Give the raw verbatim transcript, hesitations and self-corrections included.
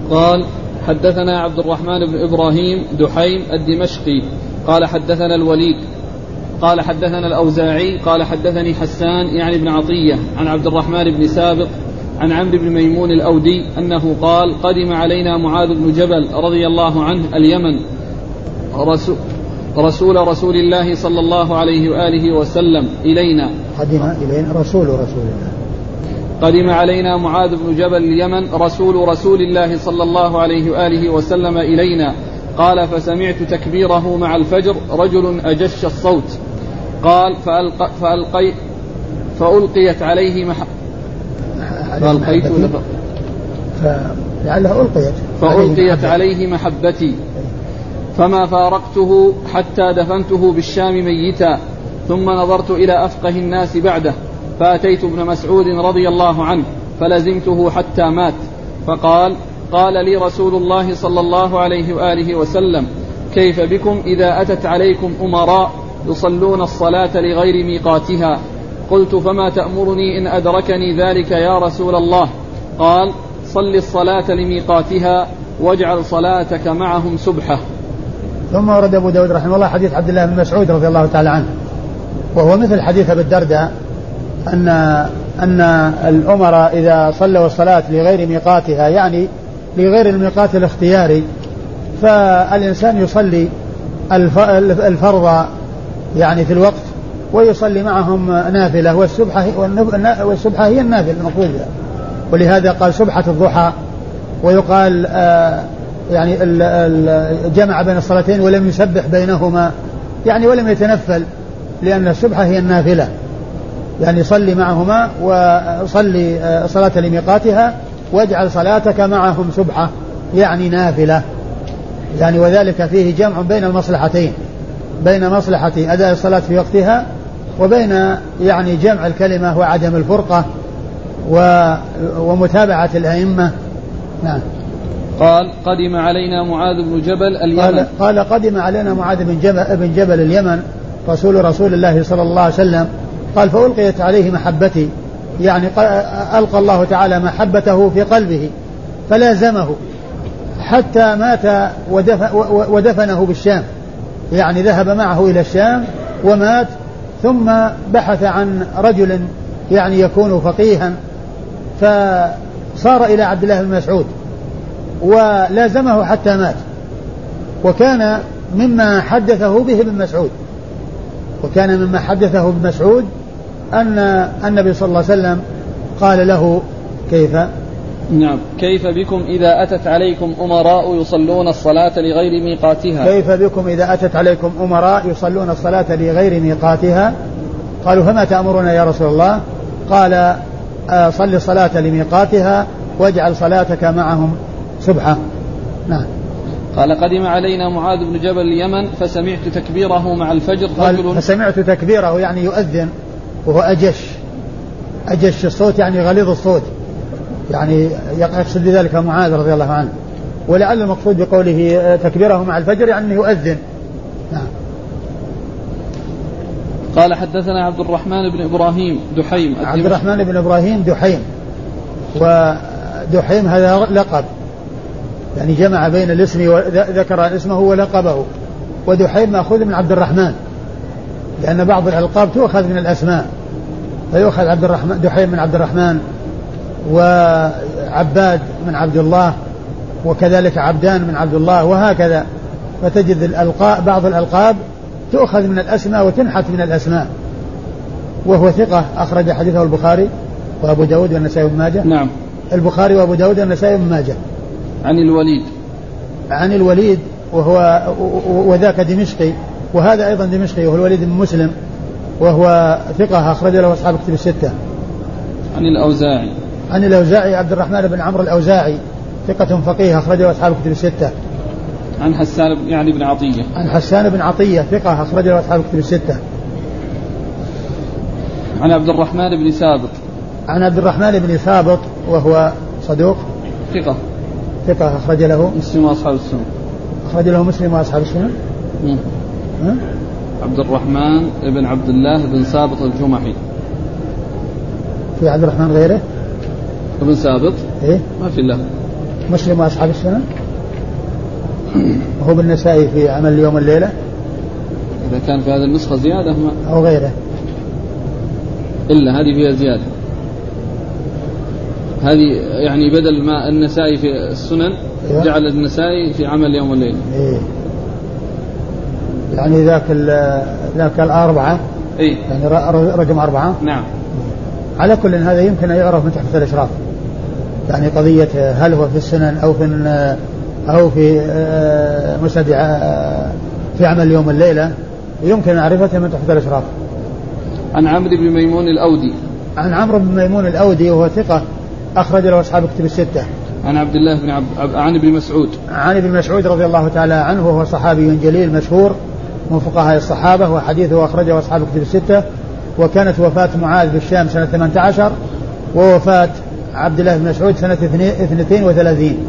قال حدثنا عبد الرحمن بن إبراهيم دحيم الدمشقي قال حدثنا الوليد قال حدثنا الأوزاعي قال حدثني حسان يعني بن عطية عن عبد الرحمن بن سابق عن عمرو بن ميمون الأودي أنه قال قدم علينا معاذ بن جبل رضي الله عنه اليمن رسول, رسول رسول الله صلى الله عليه وآله وسلم إلينا قدم إلينا رسول رسول الله قدم علينا معاذ بن جبل اليمن رسول رسول الله صلى الله عليه وآله وسلم إلينا قال فسمعت تكبيره مع الفجر رجل أجش الصوت قال فألق فألقي فألقيت عليه مح فألقيت فلعلها ألقيت فألقيت عليه محبتي فما فارقته حتى دفنته بالشام ميتا ثم نظرت إلى أفقه الناس بعده فأتيت ابن مسعود رضي الله عنه فلزمته حتى مات فقال قال لي رسول الله صلى الله عليه وآله وسلم كيف بكم إذا أتت عليكم أمراء يصلون الصلاة لغير ميقاتها قلت فما تأمرني إن أدركني ذلك يا رسول الله قال صل الصلاة لميقاتها واجعل صلاتك معهم سبحة. ثم ورد أبو داود رحمه الله حديث عبد الله بن مسعود رضي الله تعالى عنه وهو مثل حديث أبي الدرداء أن أن الأمراء إذا صلوا الصلاة لغير ميقاتها يعني لغير الميقات الاختياري فالإنسان يصلي الفرض يعني في الوقت ويصلي معهم نافلة والسبحة, والسبحة هي النافلة المقصود ولهذا قال سبحة الضحى ويقال آه يعني الجمع بين الصلاتين ولم يسبح بينهما يعني ولم يتنفل لأن السبحة هي النافلة يعني صلي معهما وصلي صلاة لميقاتها واجعل صلاتك معهم سبحة يعني نافلة يعني وذلك فيه جمع بين المصلحتين بين مصلحة أداء الصلاة في وقتها وبين يعني جمع الكلمة وعدم الفرقة ومتابعة الأئمة. نعم. قال قدم علينا معاذ بن جبل اليمن قال, قال قدم علينا معاذ بن جبل, بن جبل اليمن رسول رسول الله صلى الله عليه وسلم قال فألقيت عليه محبتي يعني ألقى الله تعالى محبته في قلبه فلازمه حتى مات ودفنه بالشام يعني ذهب معه إلى الشام ومات ثم بحث عن رجل يعني يكون فقيها فصار إلى عبد الله بن مسعود ولازمه حتى مات وكان مما حدثه به ابن مسعود وكان مما حدثه ابن مسعود أن النبي صلى الله عليه وسلم قال له كيف نعم كيف بكم إذا أتت عليكم أمراء يصلون الصلاة لغير ميقاتها كيف بكم إذا أتت عليكم أمراء يصلون الصلاة لغير ميقاتها قالوا فما تأمرنا يا رسول الله قال صل الصلاة لميقاتها واجعل صلاتك معهم سبحة. نعم. قال قدم علينا معاذ بن جبل اليمن فسمعت تكبيره مع الفجر رجل فسمعت تكبيره يعني يؤذن وهو أجش أجش الصوت يعني غليظ الصوت يعني يقصد بذلك معاذ رضي الله عنه ولعل المقصود بقوله تكبيره مع الفجر يعني يؤذن. نعم. قال حدثنا عبد الرحمن بن إبراهيم دحيم عبد الرحمن بن إبراهيم دحيم ودحيم هذا لقب يعني جمع بين الاسم وذكر اسمه ولقبه ودحيم مأخوذ من عبد الرحمن لأن بعض الألقاب تؤخذ من الأسماء فيؤخذ عبد الرحمن دحيم من عبد الرحمن وعباد من عبد الله وكذلك عبدان من عبد الله وهكذا فتجد الألقاب بعض الألقاب تؤخذ من الأسماء وتنحت من الأسماء وهو ثقة أخرج حديثه البخاري وأبو داود والنسائي وابن ماجه. نعم. البخاري وأبو داود والنسائي وابن ماجه. عن الوليد عن الوليد وهو وذاك دمشقي وهذا أيضا دمشقي وهو الوليد بن مسلم وهو ثقة أخرج له أصحاب الكتب الستة. عن الأوزاعي عن الأوزاعي عبد الرحمن بن عمرو الأوزاعي ثقة فقيه أخرج له أصحاب الكتب الستة. عن حسان يعني بن عطية عن حسان بن عطية ثقة أخرج له أصحاب الكتب الستة. عن عبد الرحمن بن سابط عن عبد الرحمن بن سابط وهو صدوق ثقة ثقة أخرج له مسلم وأصحاب السنن أخرج له مسلم وأصحاب السنن. عبد الرحمن بن عبد الله بن سابط الجمحي. في عبد الرحمن غيره ابن سابط إيه؟ ما في الله مسلم وأصحاب السنن وهو بالنسائي في عمل اليوم والليلة. إذا كان في هذه النسخة زيادة ما أو غيره إلا هذه فيها زيادة. هذه يعني بدل ما النسائي في السنن إيه؟ جعل النسائي في عمل اليوم والليلة. إيه؟ يعني ذاك ذاك الأربعة إيه؟ يعني رقم أربعة. نعم. على كل هذا يمكن أن يعرف من تحت الإشراف، يعني قضية هل هو في السنن أو في أو في مسند في عمل اليوم والليلة يمكن معرفته من تحت الإشراف. عن عمرو بن ميمون الأودي. عن عمرو بن ميمون الأودي وهو ثقة أخرج له أصحاب كتب الستة. عن عبد الله بن عب... عن ابن مسعود. عن ابن مسعود رضي الله تعالى عنه وهو صحابي جليل مشهور من فقهاء الصحابة وحديثه أخرجه أصحاب كتب الستة. وكانت وفاة معاذ بالشام سنة ثمانية عشر ووفاة عبد الله بن مسعود سنة اثنين وثلاثين.